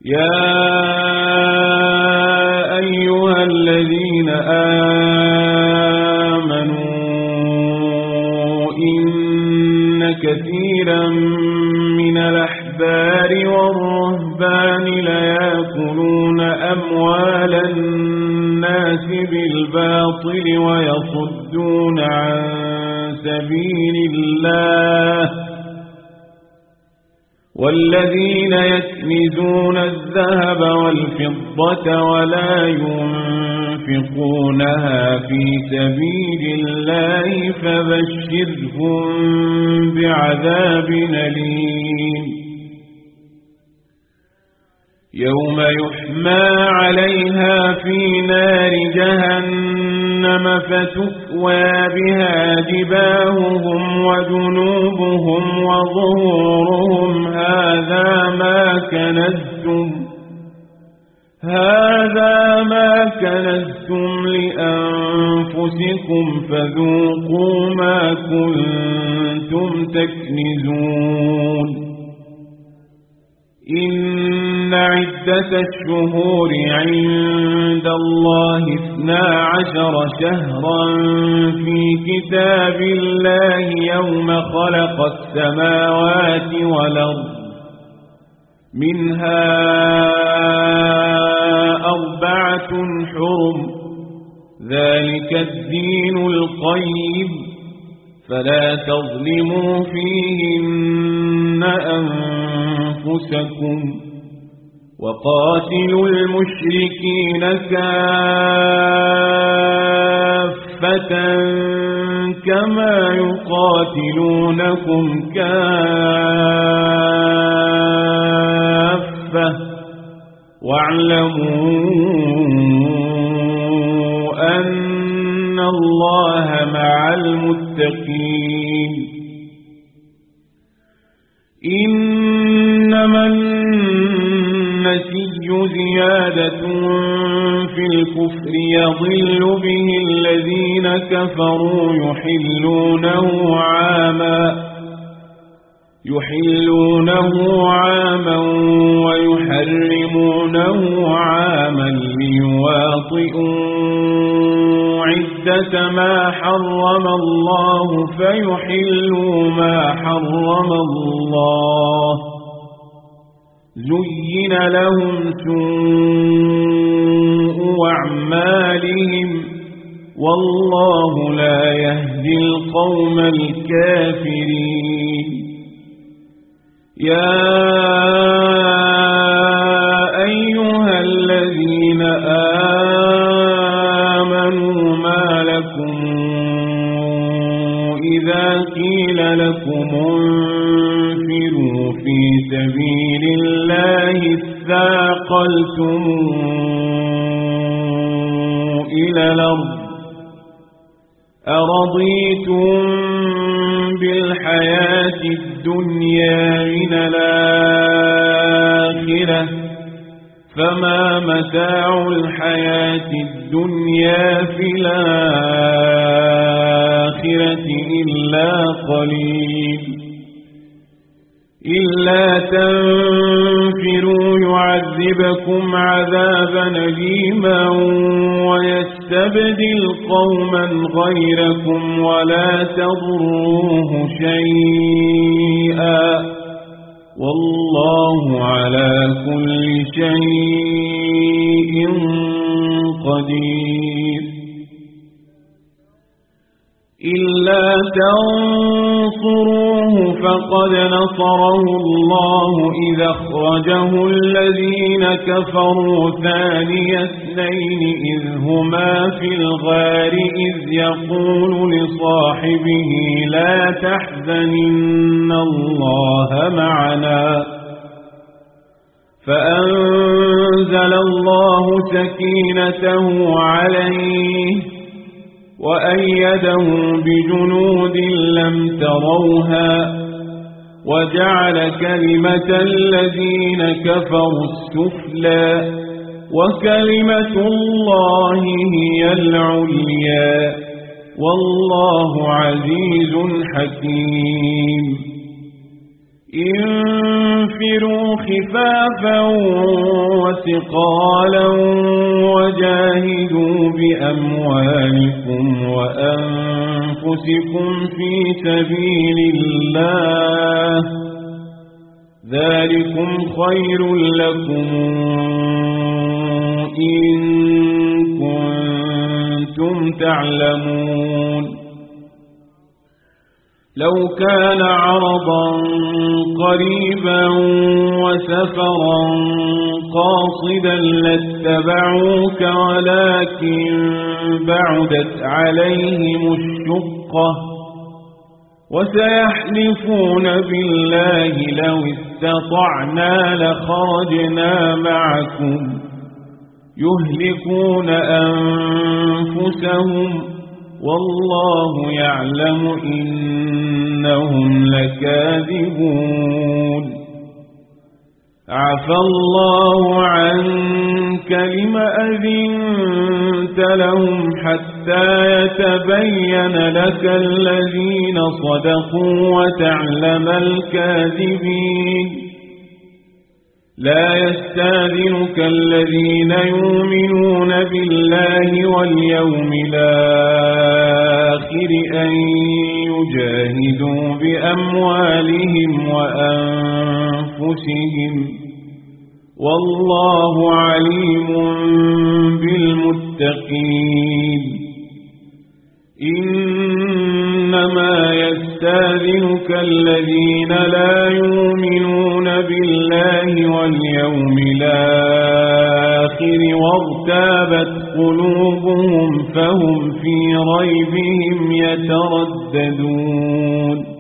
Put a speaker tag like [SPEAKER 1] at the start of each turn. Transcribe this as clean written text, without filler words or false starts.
[SPEAKER 1] يا أيها الذين آمنوا إن كثيرا من الأحبار والرهبان ليأكلون أموال الناس بالباطل ويصدون عن سبيل الله والذين يكنزون الذهب والفضة ولا ينفقونها في سبيل الله فبشرهم بعذاب أليم يوم يحمى عليها في نار جهنم فتكوى بها جباههم وجنوبهم وظهورهم هذا ما كنزتم لأنفسكم فذوقوا ما كنتم تكنزون إن عدة الشهور عند الله 12 شهرا في كتاب الله يوم خلق السماوات والأرض منها 4 حرم ذلك الدين القيم فلا تظلموا فيهن أنفسكم وقاتلوا المشركين كافة كما يقاتلونكم كافة واعلموا أن الله مع المتقين إنما النسي زيادة في الكفر يضل به الذين كفروا يحلونه عاما ويحرمونه عاما ليواطئوا عدة ما حرم الله فيحلوا ما حرم الله زين لهم سوء أعمالهم والله لا يهدي القوم الكافرين يا أيها الذين آمنوا ما لكم إذا قيل لكم انفروا في سبيل الله اثاقلتم إلى الأرض أرضيتم بالحياة الدنيا من الآخرة فما متاع الحياة الدنيا في الآخرة إلا قليل إلا تنفروا يعذبكم عذابا أليما ويستبدل قوما غيركم ولا تضروه شيئا والله على كل شيء قدير إلا تنصروه فقد نصره الله إذا أخرجه الذين كفروا ثاني اثنين إذ هما في الغار إذ يقول لصاحبه لا تحزن إن الله معنا فأنزل الله سكينته عليه وأيده بجنود لم تروها وجعل كلمة الذين كفروا السفلى وكلمة الله هي العليا والله عزيز حكيم انفروا خفافا واستقالا وجاهدوا بأموالكم وأنفسكم في سبيل الله ذلكم خير لكم إن كنتم تعلمون لو كان عرضا قريبا وسفرا قاصدا لاتبعوك ولكن بعدت عليهم الشقة وسيحلفون بالله لو استطعنا لخرجنا معكم يهلكون أنفسهم والله يعلم إنهم لكاذبون عفى الله عنك لم أذنت لهم حتى يتبين لك الذين صدقوا وتعلم الكاذبين لا يستاذنك الذين يؤمنون بالله واليوم الآخر أن يجاهدوا بأموالهم وأنفسهم والله عليم بالمتقين إنما يستاذنك الذين لا يؤمنون بالله واليوم الآخر وارتابت قلوبهم فهم في ريبهم يترددون